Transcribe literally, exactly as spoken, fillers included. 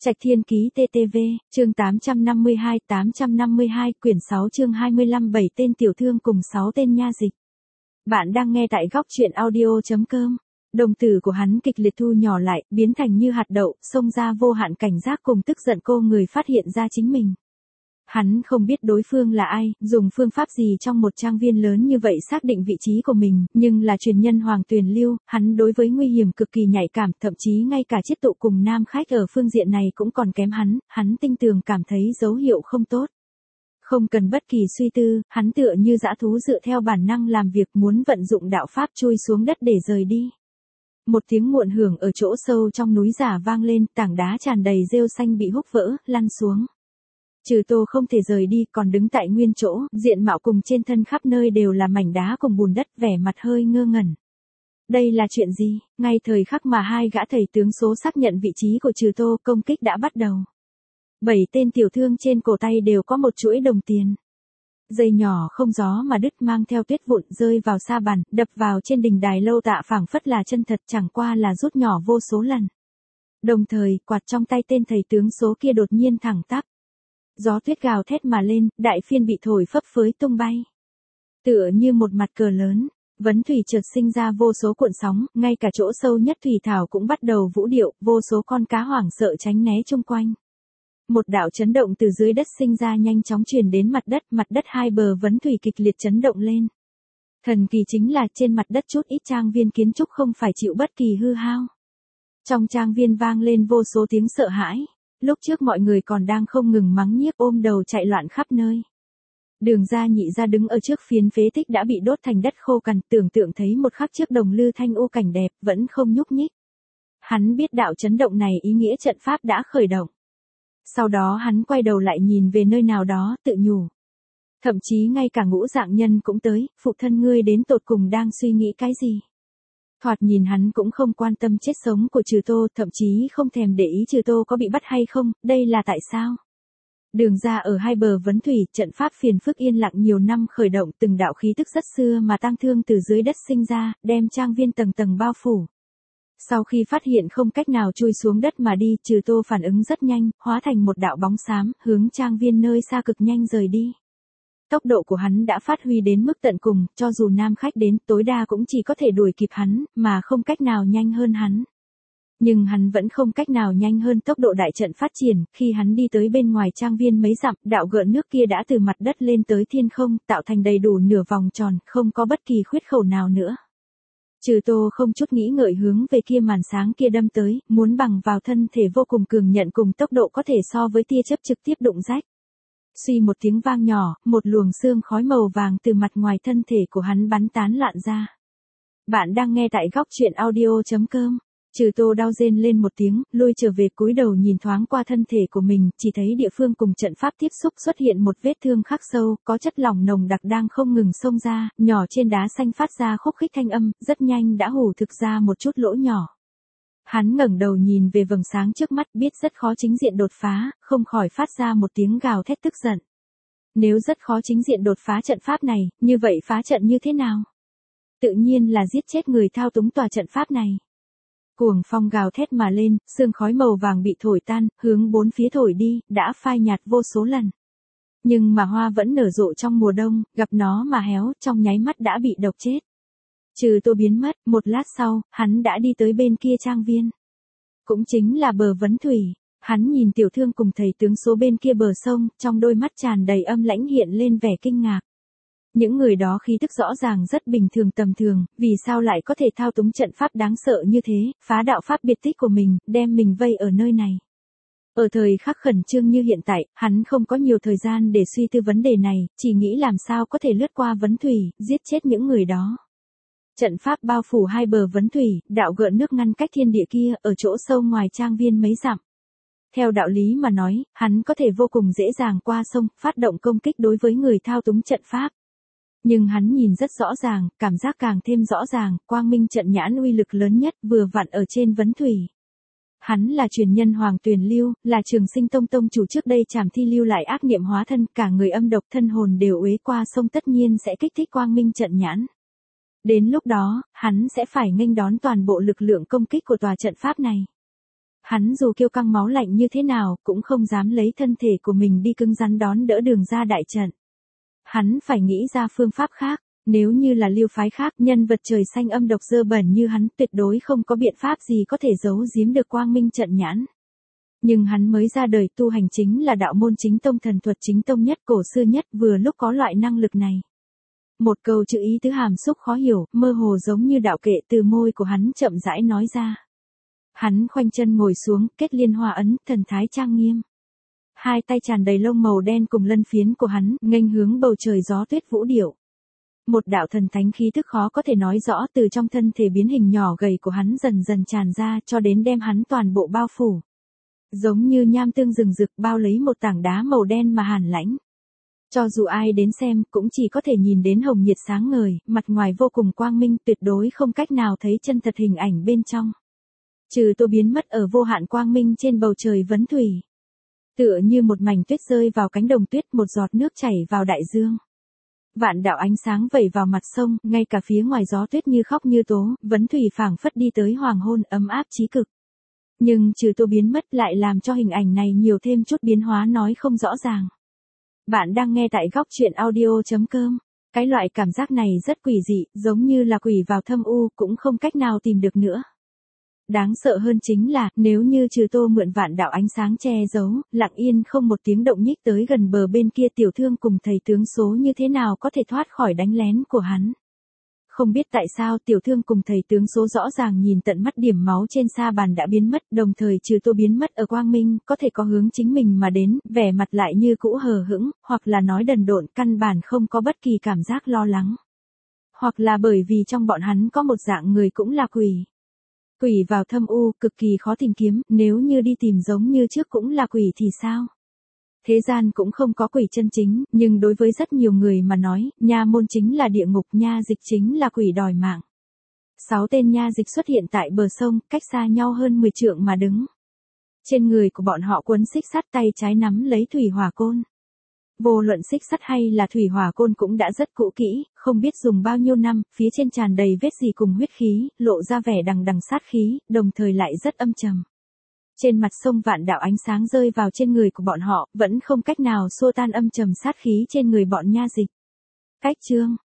Trạch Thiên Ký tê tê vê, chương tám trăm năm mươi hai, tám trăm năm mươi hai, quyển sáu chương hai mươi lăm bảy tên tiểu thương cùng sáu tên nha dịch. Bạn đang nghe tại góc truyện audio chấm com. Đồng tử của hắn kịch liệt thu nhỏ lại, biến thành như hạt đậu, xông ra vô hạn cảnh giác cùng tức giận cô người phát hiện ra chính mình. Hắn không biết đối phương là ai, dùng phương pháp gì trong một trang viên lớn như vậy xác định vị trí của mình, nhưng là truyền nhân Hoàng Tuyền Lưu, hắn đối với nguy hiểm cực kỳ nhạy cảm, thậm chí ngay cả chiết tụ cùng nam khách ở phương diện này cũng còn kém hắn, hắn tinh tường cảm thấy dấu hiệu không tốt. Không cần bất kỳ suy tư, hắn tựa như dã thú dựa theo bản năng làm việc muốn vận dụng đạo pháp chui xuống đất để rời đi. Một tiếng muộn hưởng ở chỗ sâu trong núi giả vang lên, tảng đá tràn đầy rêu xanh bị húc vỡ, lăn xuống. Trừ Tô không thể rời đi, còn đứng tại nguyên chỗ, diện mạo cùng trên thân khắp nơi đều là mảnh đá cùng bùn đất, vẻ mặt hơi ngơ ngẩn. Đây là chuyện gì? Ngay thời khắc mà hai gã thầy tướng số xác nhận vị trí của Trừ Tô, công kích đã bắt đầu. Bảy tên tiểu thương trên cổ tay đều có một chuỗi đồng tiền. Dây nhỏ không gió mà đứt mang theo tuyết vụn rơi vào sa bàn, đập vào trên đỉnh đài lâu tạ phảng phất là chân thật, chẳng qua là rút nhỏ vô số lần. Đồng thời, quạt trong tay tên thầy tướng số kia đột nhiên thẳng tắp. Gió tuyết gào thét mà lên, đại phiên bị thổi phấp phới tung bay. Tựa như một mặt cờ lớn, vấn thủy chợt sinh ra vô số cuộn sóng, ngay cả chỗ sâu nhất thủy thảo cũng bắt đầu vũ điệu, vô số con cá hoảng sợ tránh né chung quanh. Một đạo chấn động từ dưới đất sinh ra nhanh chóng truyền đến mặt đất, mặt đất hai bờ vấn thủy kịch liệt chấn động lên. Thần kỳ chính là trên mặt đất chút ít trang viên kiến trúc không phải chịu bất kỳ hư hao. Trong trang viên vang lên vô số tiếng sợ hãi. Lúc trước mọi người còn đang không ngừng mắng nhiếc ôm đầu chạy loạn khắp nơi. Đường Gia Nhị Gia đứng ở trước phiến phế tích đã bị đốt thành đất khô cằn, tưởng tượng thấy một khắc trước đồng lư thanh u cảnh đẹp, vẫn không nhúc nhích. Hắn biết đạo chấn động này ý nghĩa trận pháp đã khởi động. Sau đó hắn quay đầu lại nhìn về nơi nào đó, tự nhủ. Thậm chí ngay cả Ngũ Dạng Nhân cũng tới, phụ thân ngươi đến tột cùng đang suy nghĩ cái gì? Thoạt nhìn hắn cũng không quan tâm chết sống của Trừ Tô, thậm chí không thèm để ý Trừ Tô có bị bắt hay không, đây là tại sao? Đường ra ở hai bờ vấn thủy, trận pháp phiền phức yên lặng nhiều năm khởi động, từng đạo khí tức rất xưa mà tang thương từ dưới đất sinh ra, đem trang viên tầng tầng bao phủ. Sau khi phát hiện không cách nào chui xuống đất mà đi, Trừ Tô phản ứng rất nhanh, hóa thành một đạo bóng xám, hướng trang viên nơi xa cực nhanh rời đi. Tốc độ của hắn đã phát huy đến mức tận cùng, cho dù nam khách đến tối đa cũng chỉ có thể đuổi kịp hắn, mà không cách nào nhanh hơn hắn. Nhưng hắn vẫn không cách nào nhanh hơn tốc độ đại trận phát triển, khi hắn đi tới bên ngoài trang viên mấy dặm, đạo gợn nước kia đã từ mặt đất lên tới thiên không, tạo thành đầy đủ nửa vòng tròn, không có bất kỳ khuyết khẩu nào nữa. Trừ Tô không chút nghĩ ngợi hướng về kia màn sáng kia đâm tới, muốn bằng vào thân thể vô cùng cường nhận cùng tốc độ có thể so với tia chớp trực tiếp đụng rách. Suy một tiếng vang nhỏ, một luồng sương khói màu vàng từ mặt ngoài thân thể của hắn bắn tán loạn ra. Bạn đang nghe tại góc truyện audio chấm com. Trừ Tô đau rên lên một tiếng, lui trở về cúi đầu nhìn thoáng qua thân thể của mình, chỉ thấy địa phương cùng trận pháp tiếp xúc xuất hiện một vết thương khắc sâu, có chất lỏng nồng đặc đang không ngừng xông ra, nhỏ trên đá xanh phát ra khúc khích thanh âm, rất nhanh đã hủ thực ra một chút lỗ nhỏ. Hắn ngẩng đầu nhìn về vầng sáng trước mắt, biết rất khó chính diện đột phá, không khỏi phát ra một tiếng gào thét tức giận. Nếu rất khó chính diện đột phá trận pháp này, như vậy phá trận như thế nào? Tự nhiên là giết chết người thao túng tòa trận pháp này. Cuồng phong gào thét mà lên, sương khói màu vàng bị thổi tan, hướng bốn phía thổi đi, đã phai nhạt vô số lần. Nhưng mà hoa vẫn nở rộ trong mùa đông, gặp nó mà héo, trong nháy mắt đã bị độc chết. Trừ Tô biến mất, một lát sau, hắn đã đi tới bên kia trang viên. Cũng chính là bờ vấn thủy, hắn nhìn tiểu thương cùng thầy tướng số bên kia bờ sông, trong đôi mắt tràn đầy âm lãnh hiện lên vẻ kinh ngạc. Những người đó khí tức rõ ràng rất bình thường tầm thường, vì sao lại có thể thao túng trận pháp đáng sợ như thế, phá đạo pháp biệt tích của mình, đem mình vây ở nơi này. Ở thời khắc khẩn trương như hiện tại, hắn không có nhiều thời gian để suy tư vấn đề này, chỉ nghĩ làm sao có thể lướt qua vấn thủy, giết chết những người đó. Trận pháp bao phủ hai bờ vấn thủy, đạo gợn nước ngăn cách thiên địa kia, ở chỗ sâu ngoài trang viên mấy dặm. Theo đạo lý mà nói, hắn có thể vô cùng dễ dàng qua sông, phát động công kích đối với người thao túng trận pháp. Nhưng hắn nhìn rất rõ ràng, cảm giác càng thêm rõ ràng, quang minh trận nhãn uy lực lớn nhất vừa vặn ở trên vấn thủy. Hắn là truyền nhân Hoàng Tuyền Lưu, là Trường Sinh Tông tông chủ trước đây Trảm Thi lưu lại ác niệm hóa thân, cả người âm độc thân hồn đều uế qua sông tất nhiên sẽ kích thích quang minh trận nhãn. Đến lúc đó, hắn sẽ phải nghênh đón toàn bộ lực lượng công kích của tòa trận pháp này. Hắn dù kiêu căng máu lạnh như thế nào, cũng không dám lấy thân thể của mình đi cứng rắn đón đỡ Đường ra đại trận. Hắn phải nghĩ ra phương pháp khác, nếu như là lưu phái khác, nhân vật trời xanh âm độc dơ bẩn như hắn, tuyệt đối không có biện pháp gì có thể giấu giếm được quang minh trận nhãn. Nhưng hắn mới ra đời, tu hành chính là đạo môn chính tông, thần thuật chính tông nhất, cổ xưa nhất, vừa lúc có loại năng lực này. Một câu chữ ý tứ hàm xúc khó hiểu, mơ hồ giống như đạo kệ từ môi của hắn chậm rãi nói ra. Hắn khoanh chân ngồi xuống, kết liên hoa ấn, thần thái trang nghiêm. Hai tay tràn đầy lông màu đen cùng lân phiến của hắn, nghênh hướng bầu trời gió tuyết vũ điệu. Một đạo thần thánh khí thức khó có thể nói rõ từ trong thân thể biến hình nhỏ gầy của hắn dần dần tràn ra cho đến đem hắn toàn bộ bao phủ. Giống như nham tương rừng rực bao lấy một tảng đá màu đen mà hàn lãnh. Cho dù ai đến xem cũng chỉ có thể nhìn đến hồng nhiệt sáng ngời, mặt ngoài vô cùng quang minh, tuyệt đối không cách nào thấy chân thật hình ảnh bên trong. Trừ Tô biến mất ở vô hạn quang minh trên bầu trời vấn thủy. Tựa như một mảnh tuyết rơi vào cánh đồng tuyết, một giọt nước chảy vào đại dương. Vạn đạo ánh sáng vẩy vào mặt sông, ngay cả phía ngoài gió tuyết như khóc như tố, vấn thủy phảng phất đi tới hoàng hôn ấm áp chí cực. Nhưng Trừ Tô biến mất lại làm cho hình ảnh này nhiều thêm chút biến hóa nói không rõ ràng. Bạn đang nghe tại góc truyện audio chấm com. Cái loại cảm giác này rất quỷ dị, giống như là quỷ vào thâm u, cũng không cách nào tìm được nữa. Đáng sợ hơn chính là, nếu như Trừ Tô mượn vạn đạo ánh sáng che giấu, lặng yên không một tiếng động nhích tới gần bờ bên kia, tiểu thương cùng thầy tướng số như thế nào có thể thoát khỏi đánh lén của hắn. Không biết tại sao tiểu thương cùng thầy tướng số rõ ràng nhìn tận mắt điểm máu trên sa bàn đã biến mất, đồng thời Trừ Tô biến mất ở quang minh, có thể có hướng chính mình mà đến, vẻ mặt lại như cũ hờ hững, hoặc là nói đần độn, căn bản không có bất kỳ cảm giác lo lắng. Hoặc là bởi vì trong bọn hắn có một dạng người cũng là quỷ. Quỷ vào thâm u, cực kỳ khó tìm kiếm, nếu như đi tìm giống như trước cũng là quỷ thì sao? Thế gian cũng không có quỷ chân chính, nhưng đối với rất nhiều người mà nói, nha môn chính là địa ngục, nha dịch chính là quỷ đòi mạng. Sáu tên nha dịch xuất hiện tại bờ sông, cách xa nhau hơn mười trượng mà đứng. Trên người của bọn họ quấn xích sắt, tay trái nắm lấy thủy hỏa côn. Vô luận xích sắt hay là thủy hỏa côn cũng đã rất cũ kỹ, không biết dùng bao nhiêu năm, phía trên tràn đầy vết gì cùng huyết khí, lộ ra vẻ đằng đằng sát khí, đồng thời lại rất âm trầm. Trên mặt sông vạn đạo ánh sáng rơi vào trên người của bọn họ, vẫn không cách nào xua tan âm trầm sát khí trên người bọn nha dịch. Cách chương